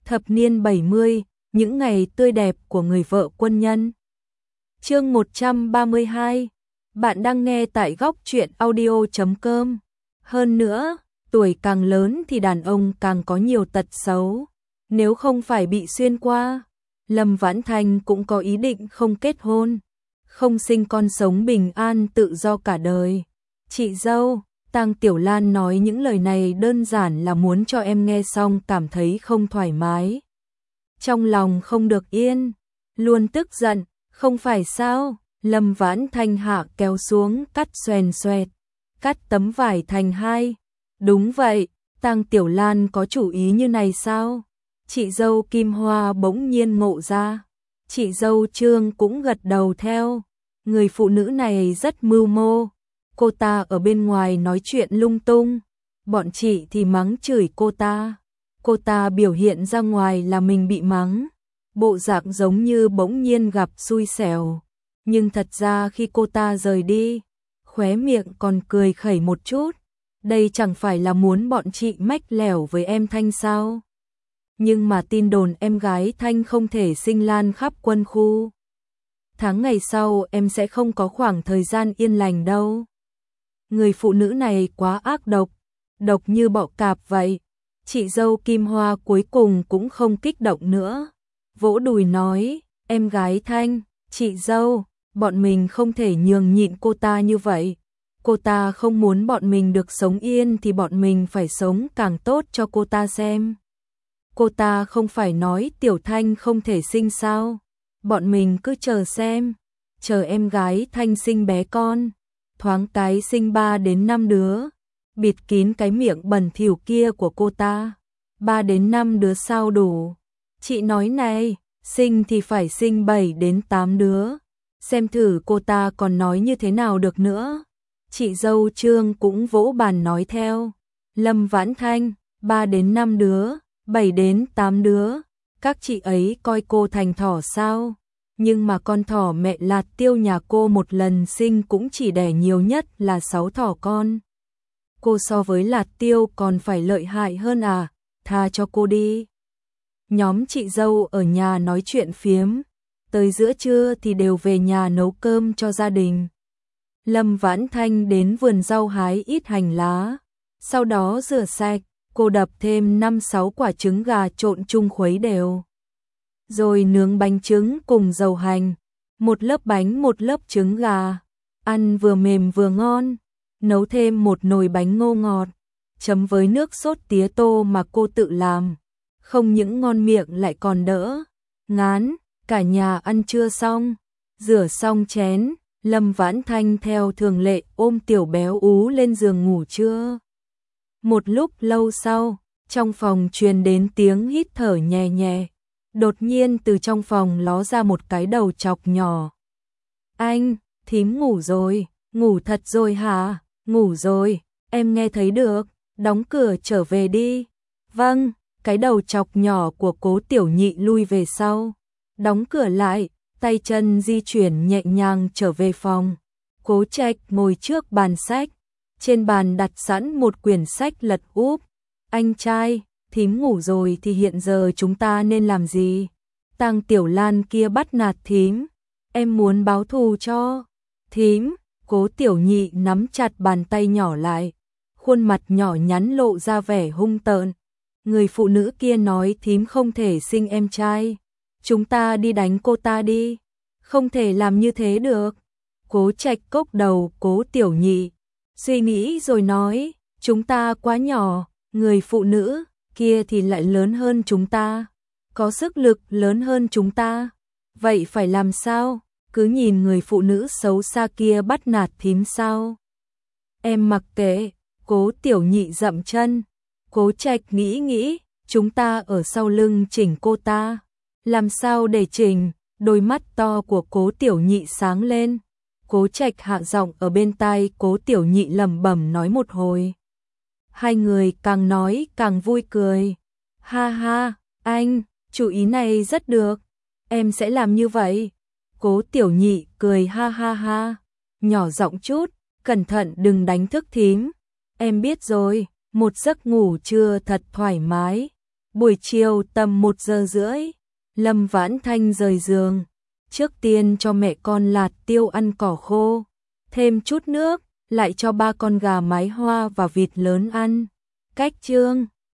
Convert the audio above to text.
Thập niên 70, những ngày tươi đẹp của người vợ quân nhân. Chương 132. Bạn đang nghe tại góc truyện audio.com. Hơn nữa, tuổi càng lớn thì đàn ông càng có nhiều tật xấu. Nếu không phải bị xuyên qua, Lâm Vãn Thanh cũng có ý định không kết hôn, không sinh con, sống bình an tự do cả đời. Chị dâu, Tang Tiểu Lan nói những lời này đơn giản là muốn cho em nghe xong cảm thấy không thoải mái. Trong lòng không được yên, luôn tức giận, không phải sao? Lâm Vãn Thanh hạ kéo xuống, cắt xoèn xoẹt, cắt tấm vải thành hai. Đúng vậy, Tang Tiểu Lan có chủ ý như này sao? Chị dâu Kim Hoa bỗng nhiên ngộ ra. Chị dâu Trương cũng gật đầu theo. Người phụ nữ này rất mưu mô. Cô ta ở bên ngoài nói chuyện lung tung, bọn chị thì mắng chửi cô ta. Cô ta biểu hiện ra ngoài là mình bị mắng, bộ dạng giống như bỗng nhiên gặp xui xẻo. Nhưng thật ra khi cô ta rời đi, khóe miệng còn cười khẩy một chút. Đây chẳng phải là muốn bọn chị mách lẻo với em Thanh sao? Nhưng mà tin đồn em gái Thanh không thể sinh lan khắp quân khu. Tháng ngày sau em sẽ không có khoảng thời gian yên lành đâu. Người phụ nữ này quá ác độc, độc như bọ cạp vậy. Chị dâu Kim Hoa cuối cùng cũng không kích động nữa, vỗ đùi nói, em gái Thanh, chị dâu, bọn mình không thể nhường nhịn cô ta như vậy. Cô ta không muốn bọn mình được sống yên thì bọn mình phải sống càng tốt cho cô ta xem. Cô ta không phải nói Tiểu Thanh không thể sinh sao? Bọn mình cứ chờ xem, chờ em gái Thanh sinh bé con, thoáng cái sinh 3 đến 5 đứa, bịt kín cái miệng bẩn thỉu kia của cô ta. 3 đến 5 đứa sao đủ? Chị nói này, sinh thì phải sinh 7 đến 8 đứa. Xem thử cô ta còn nói như thế nào được nữa. Chị dâu Trương cũng vỗ bàn nói theo. Lâm Vãn Thanh, 3 đến 5 đứa, 7 đến 8 đứa. Các chị ấy coi cô thành thỏ sao? Nhưng mà con thỏ mẹ Lạt Tiêu nhà cô một lần sinh cũng chỉ đẻ nhiều nhất là 6 thỏ con. Cô so với Lạt Tiêu còn phải lợi hại hơn à? Tha cho cô đi. Nhóm chị dâu ở nhà nói chuyện phiếm, tới giữa trưa thì đều về nhà nấu cơm cho gia đình. Lâm Vãn Thanh đến vườn rau hái ít hành lá, sau đó rửa sạch, cô đập thêm 5-6 quả trứng gà trộn chung khuấy đều. Rồi nướng bánh trứng cùng dầu hành, một lớp bánh một lớp trứng gà, ăn vừa mềm vừa ngon. Nấu thêm một nồi bánh ngô ngọt, chấm với nước sốt tía tô mà cô tự làm. Không những ngon miệng lại còn đỡ ngán. Cả nhà ăn trưa xong, rửa xong chén, Lâm Vãn Thanh theo thường lệ ôm Tiểu Béo Ú lên giường ngủ trưa. Một lúc lâu sau, trong phòng truyền đến tiếng hít thở nhẹ nhẹ. Đột nhiên từ trong phòng ló ra một cái đầu chọc nhỏ. Anh, thím ngủ rồi, ngủ thật rồi hả? Ngủ rồi, em nghe thấy được, đóng cửa trở về đi. Vâng, cái đầu chọc nhỏ của Cố Tiểu Nhị lui về sau, đóng cửa lại, tay chân di chuyển nhẹ nhàng trở về phòng. Cố Trạch ngồi trước bàn sách, trên bàn đặt sẵn một quyển sách lật úp. Anh trai, thím ngủ rồi thì hiện giờ chúng ta nên làm gì? Tang Tiểu Lan kia bắt nạt thím, em muốn báo thù cho thím. Cố Tiểu Nhị nắm chặt bàn tay nhỏ lại, khuôn mặt nhỏ nhắn lộ ra vẻ hung tợn. Người phụ nữ kia nói thím không thể sinh em trai, chúng ta đi đánh cô ta đi. Không thể làm như thế được. Cố Trạch cốc đầu Cố Tiểu Nhị, suy nghĩ rồi nói, chúng ta quá nhỏ, người phụ nữ kia thì lại lớn hơn chúng ta, có sức lực lớn hơn chúng ta. Vậy phải làm sao? Cứ nhìn người phụ nữ xấu xa kia bắt nạt thím sao? Em mặc kệ. Cố Tiểu Nhị dậm chân. Cố Trạch nghĩ, chúng ta ở sau lưng chỉnh cô ta. Làm sao để chỉnh? Đôi mắt to của Cố Tiểu Nhị sáng lên. Cố Trạch hạ giọng ở bên tai Cố Tiểu Nhị lẩm bẩm nói một hồi. Hai người càng nói càng vui cười. Ha ha, anh, chủ ý này rất được. Em sẽ làm như vậy. Cố Tiểu Nhị cười ha ha ha, nhỏ giọng chút, cẩn thận đừng đánh thức thím. Em biết rồi, một giấc ngủ trưa thật thoải mái. Buổi chiều tầm 1 giờ rưỡi, Lâm Vãn Thanh rời giường, trước tiên cho mẹ con Lạt Tiêu ăn cỏ khô, thêm chút nước, lại cho ba con gà mái hoa và vịt lớn ăn. Cách chương